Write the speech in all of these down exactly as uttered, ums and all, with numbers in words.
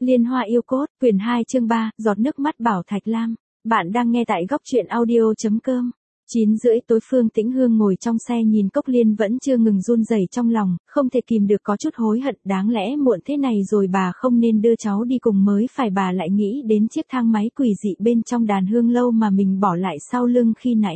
Liên Hoa yêu cốt, quyển hai chương ba, giọt nước mắt Bảo Thạch Lam. Bạn đang nghe tại góc truyện audio chấm com. chín rưỡi tối Phương Tĩnh Hương ngồi trong xe nhìn Cốc Liên vẫn chưa ngừng run rẩy trong lòng, không thể kìm được có chút hối hận, đáng lẽ muộn thế này rồi bà không nên đưa cháu đi cùng mới phải, bà lại nghĩ đến chiếc thang máy quỷ dị bên trong đàn hương lâu mà mình bỏ lại sau lưng khi nãy.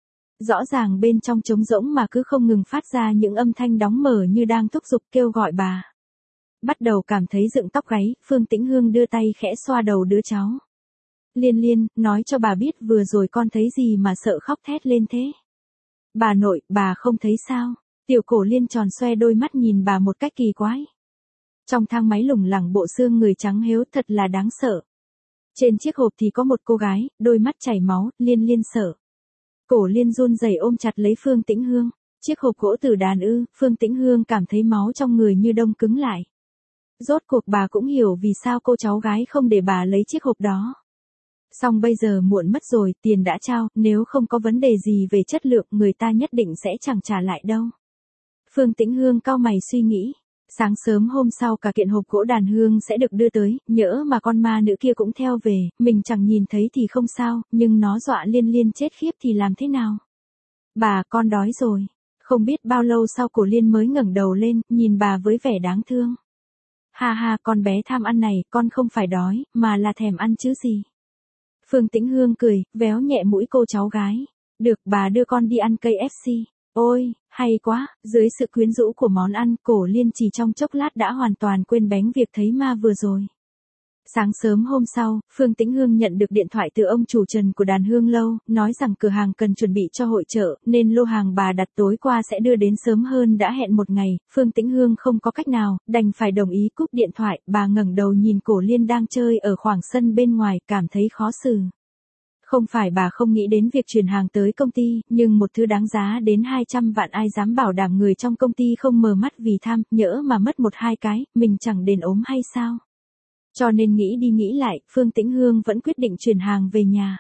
Rõ ràng bên trong trống rỗng mà cứ không ngừng phát ra những âm thanh đóng mở như đang thúc giục kêu gọi bà. Bắt đầu cảm thấy dựng tóc gáy, Phương Tĩnh Hương đưa tay khẽ xoa đầu đứa cháu. Liên Liên, nói cho bà biết vừa rồi con thấy gì mà sợ khóc thét lên thế. Bà nội, bà không thấy sao? Tiểu Cổ Liên tròn xoe đôi mắt nhìn bà một cách kỳ quái. Trong thang máy lủng lẳng bộ xương người trắng héo thật là đáng sợ. Trên chiếc hộp thì có một cô gái, đôi mắt chảy máu, Liên Liên sợ. Cổ Liên run rẩy ôm chặt lấy Phương Tĩnh Hương. Chiếc hộp gỗ từ đàn ư, Phương Tĩnh Hương cảm thấy máu trong người như đông cứng lại. Rốt cuộc bà cũng hiểu vì sao cô cháu gái không để bà lấy chiếc hộp đó. Xong bây giờ muộn mất rồi, tiền đã trao, nếu không có vấn đề gì về chất lượng người ta nhất định sẽ chẳng trả lại đâu. Phương Tĩnh Hương cau mày suy nghĩ. Sáng sớm hôm sau cả kiện hộp gỗ đàn hương sẽ được đưa tới, nhỡ mà con ma nữ kia cũng theo về, mình chẳng nhìn thấy thì không sao, nhưng nó dọa Liên Liên chết khiếp thì làm thế nào? Bà, con đói rồi. Không biết bao lâu sau Cổ Liên mới ngẩng đầu lên, nhìn bà với vẻ đáng thương. Ha ha, con bé tham ăn này, con không phải đói, mà là thèm ăn chứ gì. Phương Tĩnh Hương cười, véo nhẹ mũi cô cháu gái. Được, bà đưa con đi ăn ca ép xê. Ôi, hay quá, dưới sự quyến rũ của món ăn, Cổ Liên chỉ trong chốc lát đã hoàn toàn quên bén việc thấy ma vừa rồi. Sáng sớm hôm sau, Phương Tĩnh Hương nhận được điện thoại từ ông chủ Trần của đàn hương lâu, nói rằng cửa hàng cần chuẩn bị cho hội chợ, nên lô hàng bà đặt tối qua sẽ đưa đến sớm hơn đã hẹn một ngày. Phương Tĩnh Hương không có cách nào, đành phải đồng ý cúp điện thoại, bà ngẩng đầu nhìn Cổ Liên đang chơi ở khoảng sân bên ngoài, cảm thấy khó xử. Không phải bà không nghĩ đến việc chuyển hàng tới công ty, nhưng một thứ đáng giá đến hai trăm vạn ai dám bảo đảm người trong công ty không mờ mắt vì tham, nhỡ mà mất một hai cái, mình chẳng đền ốm hay sao? Cho nên nghĩ đi nghĩ lại, Phương Tĩnh Hương vẫn quyết định chuyển hàng về nhà.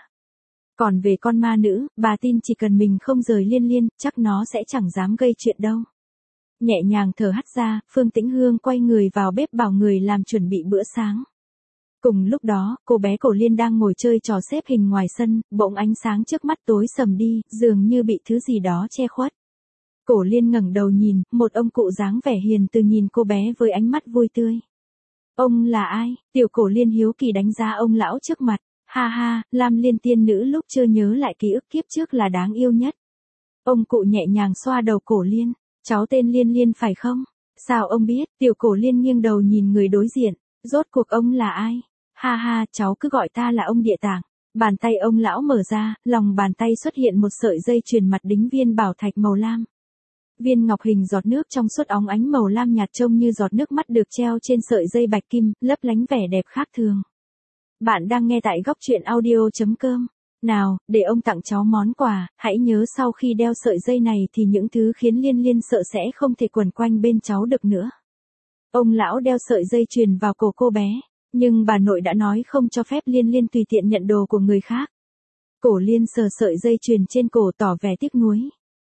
Còn về con ma nữ, bà tin chỉ cần mình không rời Liên Liên, chắc nó sẽ chẳng dám gây chuyện đâu. Nhẹ nhàng thở hắt ra, Phương Tĩnh Hương quay người vào bếp bảo người làm chuẩn bị bữa sáng. Cùng lúc đó, cô bé Cổ Liên đang ngồi chơi trò xếp hình ngoài sân, bỗng ánh sáng trước mắt tối sầm đi, dường như bị thứ gì đó che khuất. Cổ Liên ngẩng đầu nhìn, một ông cụ dáng vẻ hiền từ nhìn cô bé với ánh mắt vui tươi. Ông là ai? Tiểu Cổ Liên hiếu kỳ đánh giá ông lão trước mặt. Ha ha, Lam Liên tiên nữ lúc chưa nhớ lại ký ức kiếp trước là đáng yêu nhất. Ông cụ nhẹ nhàng xoa đầu Cổ Liên. Cháu tên Liên Liên phải không? Sao ông biết? Tiểu Cổ Liên nghiêng đầu nhìn người đối diện. Rốt cuộc ông là ai? Ha ha, cháu cứ gọi ta là ông Địa Tạng. Bàn tay ông lão mở ra, lòng bàn tay xuất hiện một sợi dây chuyền mặt đính viên bảo thạch màu lam. Viên ngọc hình giọt nước trong suốt óng ánh màu lam nhạt trông như giọt nước mắt được treo trên sợi dây bạch kim, lấp lánh vẻ đẹp khác thường. Bạn đang nghe tại góc truyện audio chấm com. Nào, để ông tặng cháu món quà, hãy nhớ sau khi đeo sợi dây này thì những thứ khiến Liên Liên sợ sẽ không thể quẩn quanh bên cháu được nữa. Ông lão đeo sợi dây chuyền vào cổ cô bé, nhưng bà nội đã nói không cho phép Liên Liên tùy tiện nhận đồ của người khác. Cổ Liên sờ sợi dây chuyền trên cổ tỏ vẻ tiếc nuối.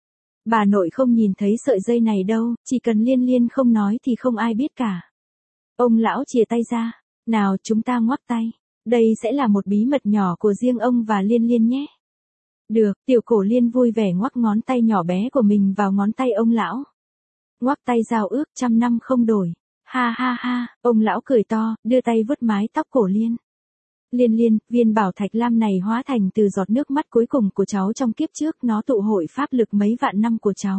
Bà nội không nhìn thấy sợi dây này đâu, chỉ cần Liên Liên không nói thì không ai biết cả. Ông lão chìa tay ra, nào chúng ta ngoắc tay, đây sẽ là một bí mật nhỏ của riêng ông và Liên Liên nhé. Được, Tiểu Cổ Liên vui vẻ ngoắc ngón tay nhỏ bé của mình vào ngón tay ông lão. Ngoắc tay giao ước trăm năm không đổi. Ha ha ha, ông lão cười to, đưa tay vuốt mái tóc Cổ Liên. Liên Liên, viên bảo thạch lam này hóa thành từ giọt nước mắt cuối cùng của cháu trong kiếp trước, nó tụ hội pháp lực mấy vạn năm của cháu.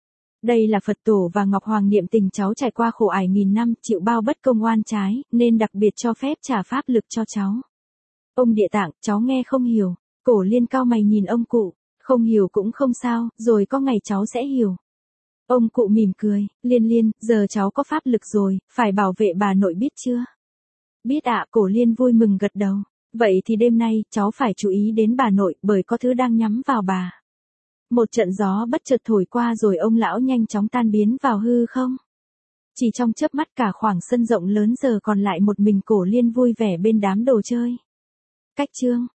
Đây là Phật tổ và Ngọc Hoàng niệm tình cháu trải qua khổ ải nghìn năm, chịu bao bất công oan trái, nên đặc biệt cho phép trả pháp lực cho cháu. Ông Địa Tạng, cháu nghe không hiểu. Cổ Liên cau mày nhìn ông cụ, không hiểu cũng không sao, rồi có ngày cháu sẽ hiểu. Ông cụ mỉm cười, Liên Liên, giờ cháu có pháp lực rồi, phải bảo vệ bà nội biết chưa? Biết ạ, Cổ Liên vui mừng gật đầu. Vậy thì đêm nay, cháu phải chú ý đến bà nội, bởi có thứ đang nhắm vào bà. Một trận gió bất chợt thổi qua rồi ông lão nhanh chóng tan biến vào hư không. Chỉ trong chớp mắt cả khoảng sân rộng lớn giờ còn lại một mình Cổ Liên vui vẻ bên đám đồ chơi. Cách chương